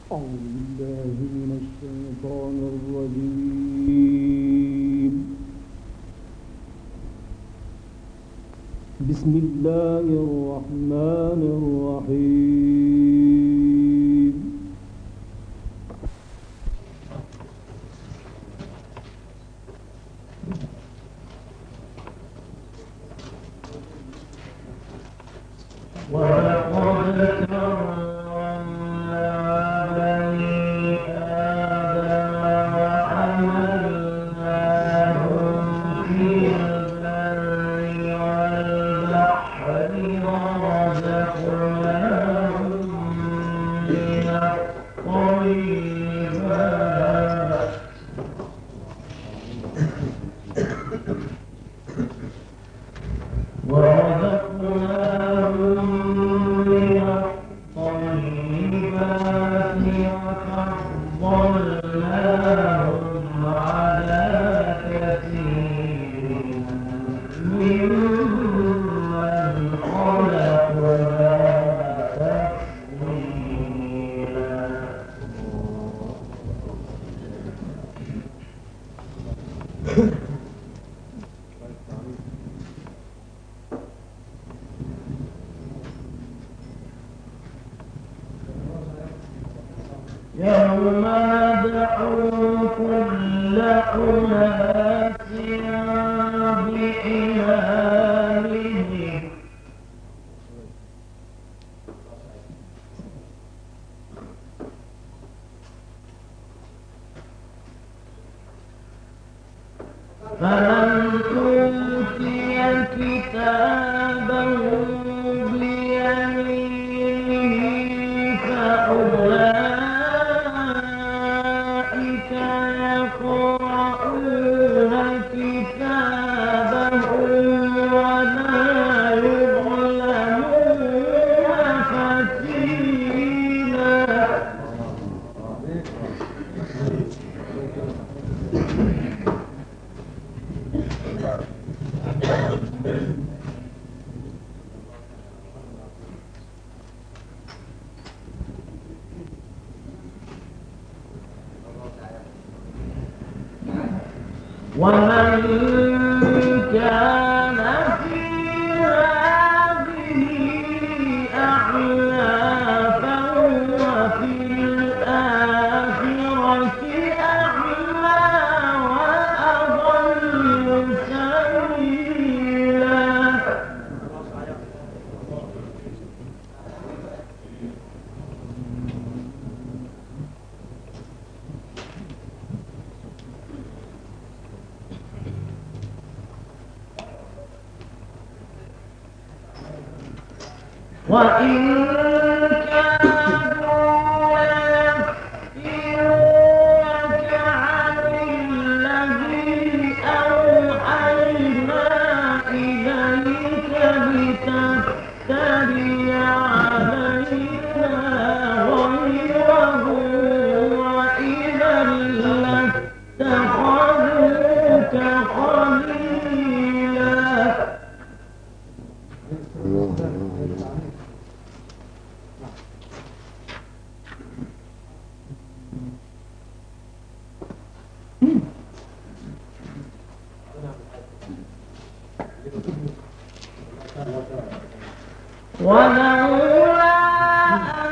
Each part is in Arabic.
أعوذ بالله من الشيطان الرجيم. بسم الله الرحمن الرحيم. ولقد كرمنا بني آدم وحملناهم في البر والبحر ورزقناهم من الطيبات وفضلناهم على كثير ممن خلقنا تفضيلا. يوم ندعو كل أناس بإمامهم فمن أوتي كتابه بيمينه فأولئك يقرؤون كتابهم ولا يظلمون فتيلا. ومن كان في هذه أعلى فهو في الآخرة أعلى وأضل سبيلا. وإن كانوا ليفتنونك عن الذي أوحينا إليك لتفتري علينا غيره وإذا لاتخذوك خليلا. ولولا أن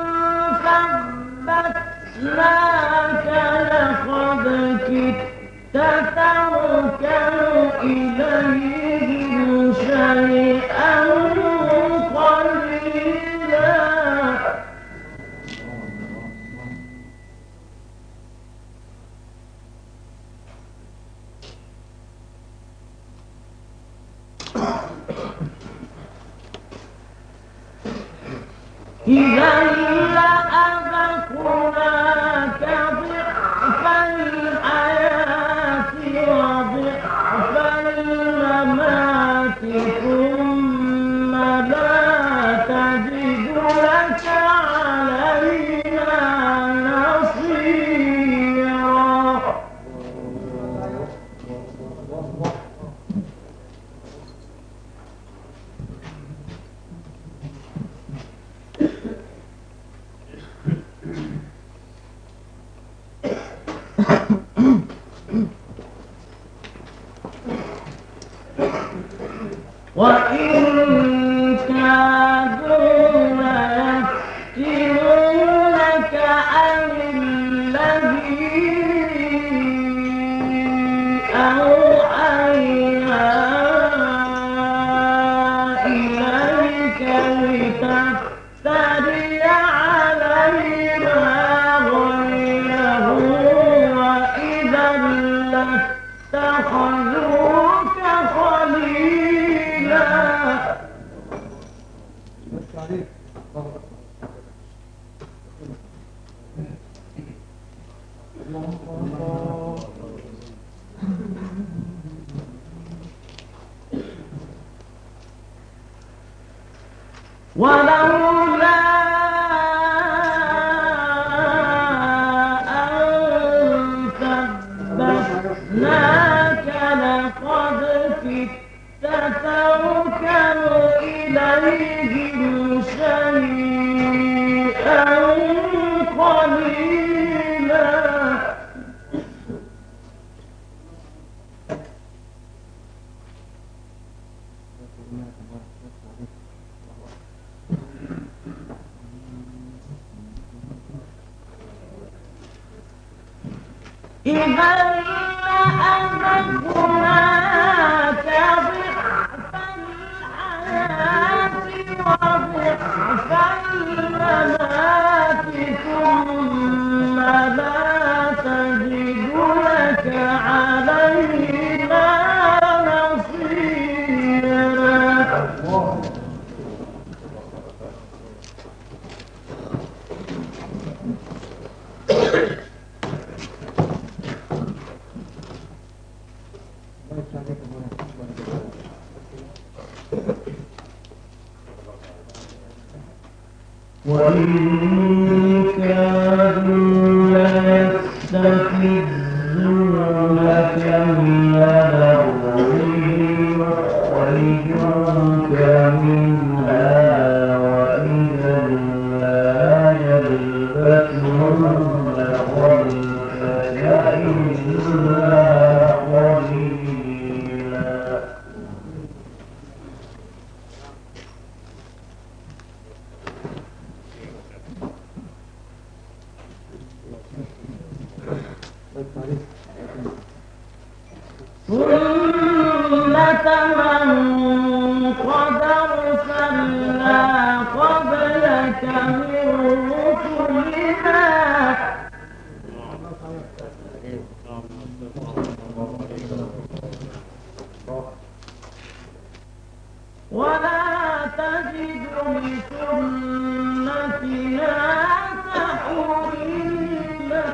ثبتناك لقد كدت تركن إليهم شيئا قليلا. إذا لأذقناك ضعف الحياة وضعف الممات ثم لا تجد لك علينا نصيرا. عن الذي أوحينا إليك لتفتري علينا غيره وإذا لاتخذوك خليلا. ولولا أن ثبتناك لقد كدت تركن إليهم شيئا قليلا. إذا لأذقناك ضعف الحياة وضعف الممات ثم لا تجد لك علينا نصيرا. وإن كانوا ليستفزونك من الأرض ليخرجوك منها وإذا لا يلبثون خلفك إلا قليلا. سنة من قد أرسلنا قبلك من رسلنا ولا تجد لسنتنا تحويلا.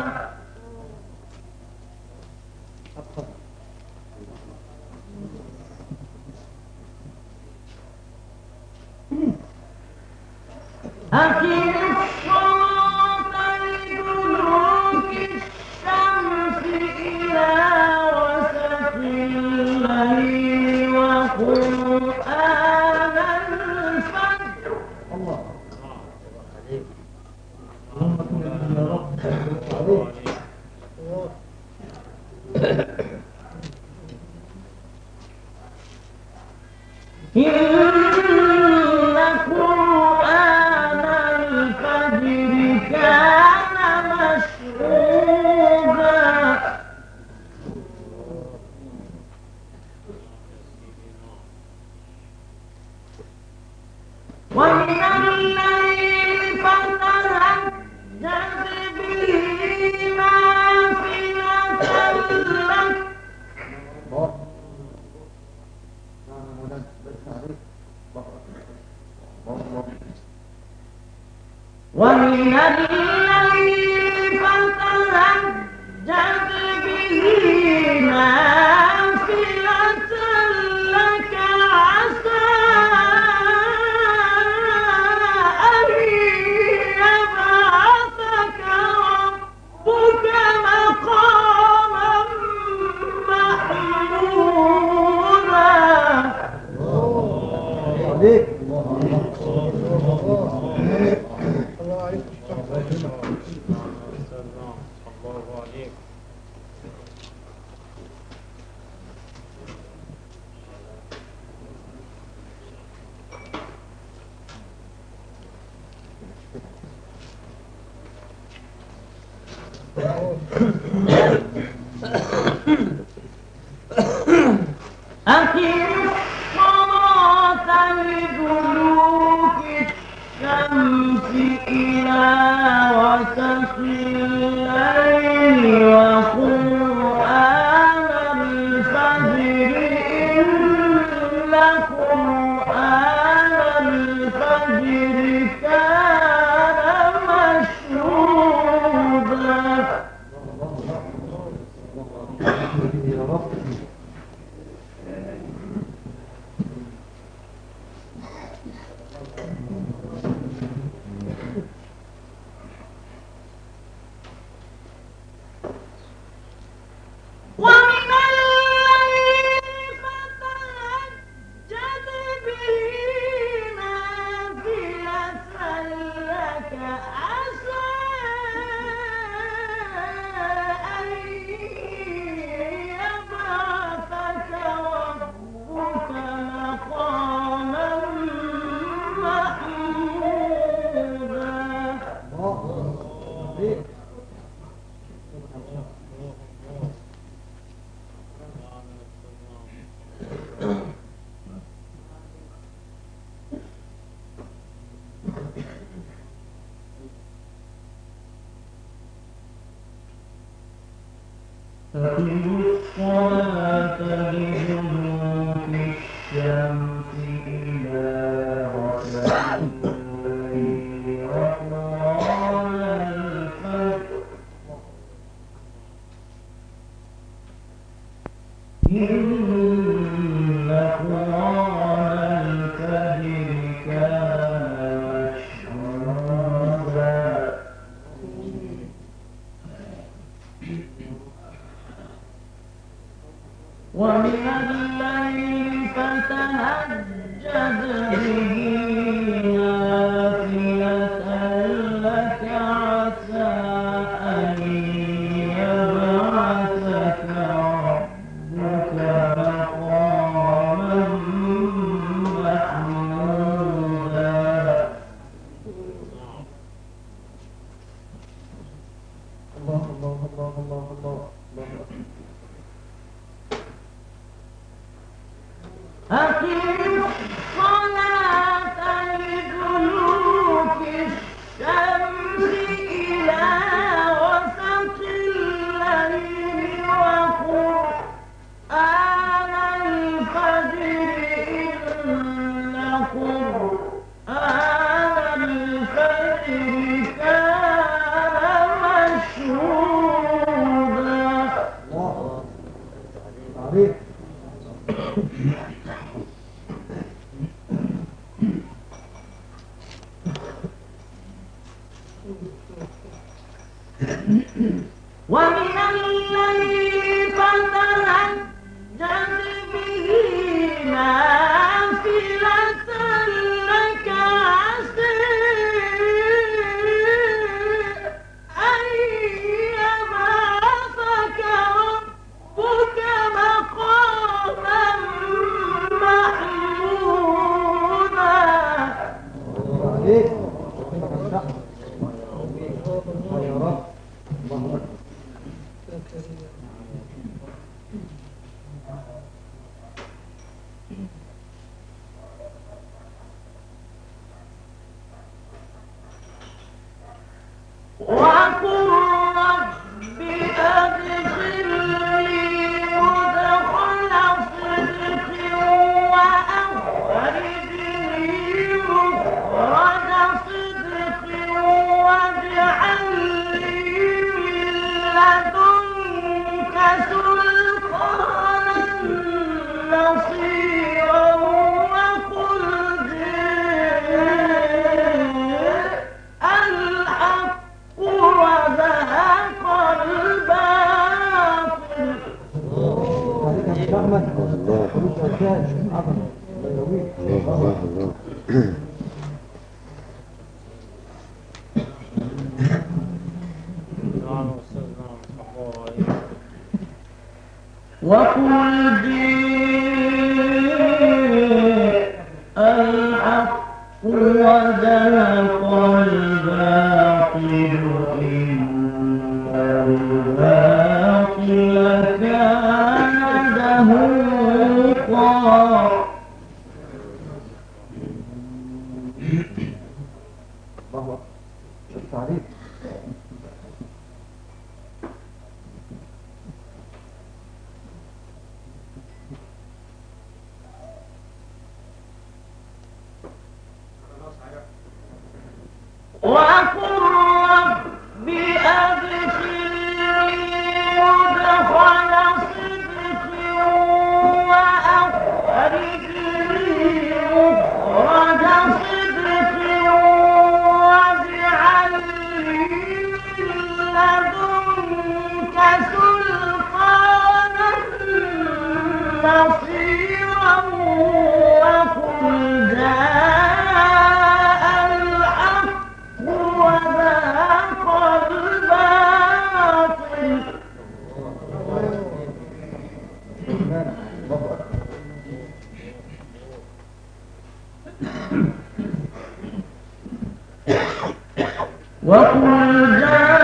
أقم الصلاة لدلوك الشمس إلى غسق الليل وقرآن الفجر. إن قرآن الفجر كان مشهودا. ومن الليل فتهجد به نافلة لك ومن الليل فتهجد به نافلة لك عسى أن يبعثك ربك مقاما محمودا. أقم الصلاة لدلوك الشمس إلى غسق الليل وقرآن الفجر إن قرآن الفجر كان مشهودا. ومن الليل فتهجد به نافلة لك عسى أن يبعثك ربك مقاما محمودا. أقم الصلاة لدلوك الشمس إلى غسق الليل وقرآن الفجر إن قرآن الفجر كان مشهودا. ومن الليل فتهجد به نافلة لك عسى أن يبعثك ربك مقاما محمودا. الله الله الله الله الله. أقم الصلاة لدلوك الشمس إلى غسق الليل وقرآن الفجر إن قرآن الفجر كان مشهودا. ومن الليل فتهجد به نافلة لك عسى أن يبعثك ربك مقاما محمودا. وقل رب أدخلني مدخل صدق وأخرجني مخرج صدق واجعل لي من لدنك سلطانا نصيرا. وقل جاء الحق وزهق الباطل. وقل جاء الحق وزهق الباطل إن الباطل كان زهوقا. الله شفت عليك. وقل رب أدخلني مدخل صدق وأخرجني مخرج صدق واجعل لي من لدنك سلطانا نصيرا. وقل جاء الحق وذاق الباطل. وقل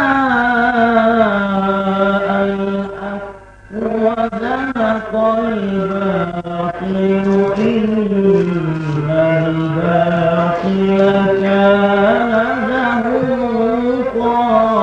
جاء الحق وذاق الباطل إن الباطل كان زهوقا.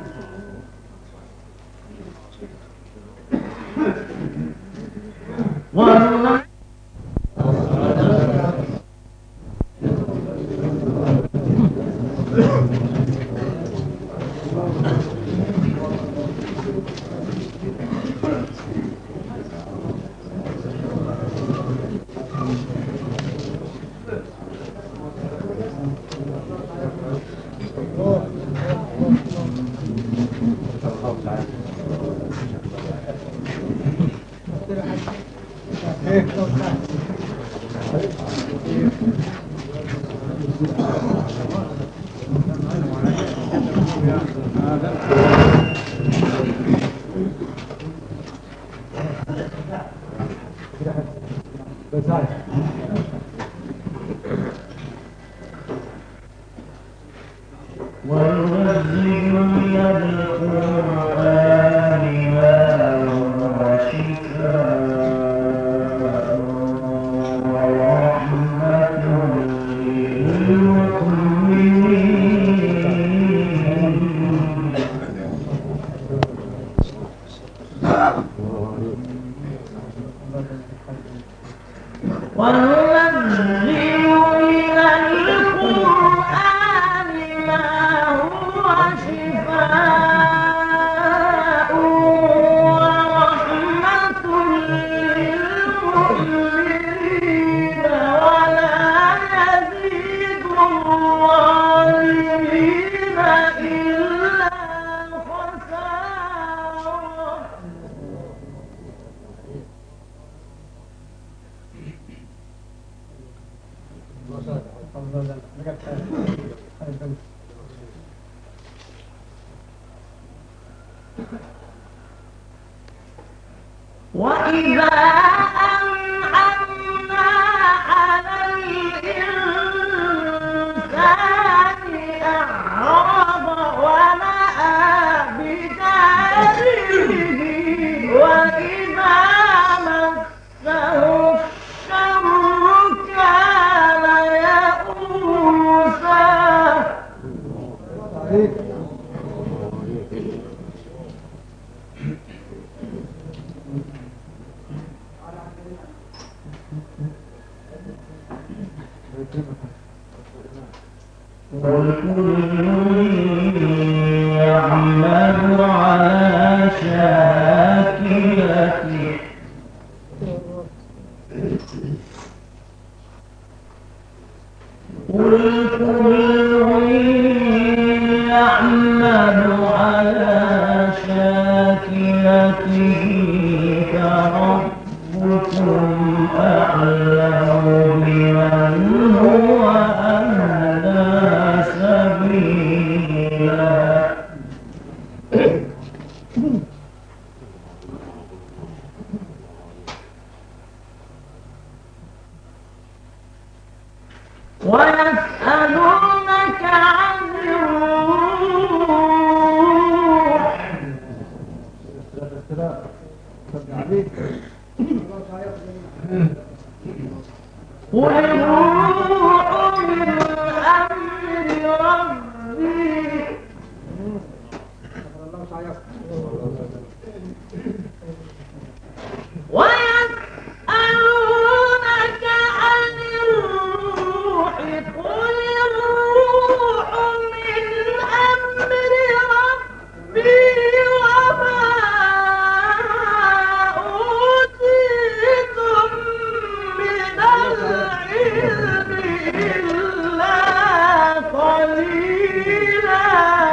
وإذا أنعمنا على الإنسان أعرض ونأى بجانبه وإذا مسه الشر كان يئوسا. وكل يعمل على شاكلته قل كل يعمل على شاكلته فربكم أعلم بمن هو أهدى سبيلا. ويسألونك عن الروح ويسألونك عن الروح قل الروح من أمر ربي وما أوتيتم من العلم إلا قليلا.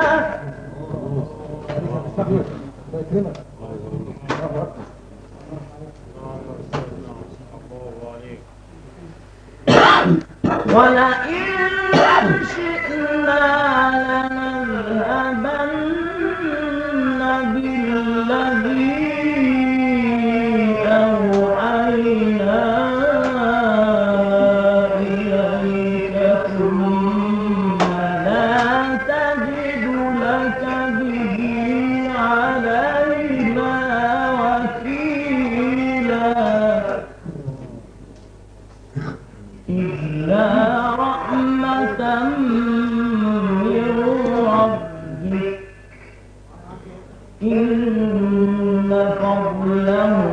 ولئن شئنا لنذهبن بالذي أوحينا إليك ثم لا تجد لك به علينا وكيلا إلا رحمة من ربك إن فضله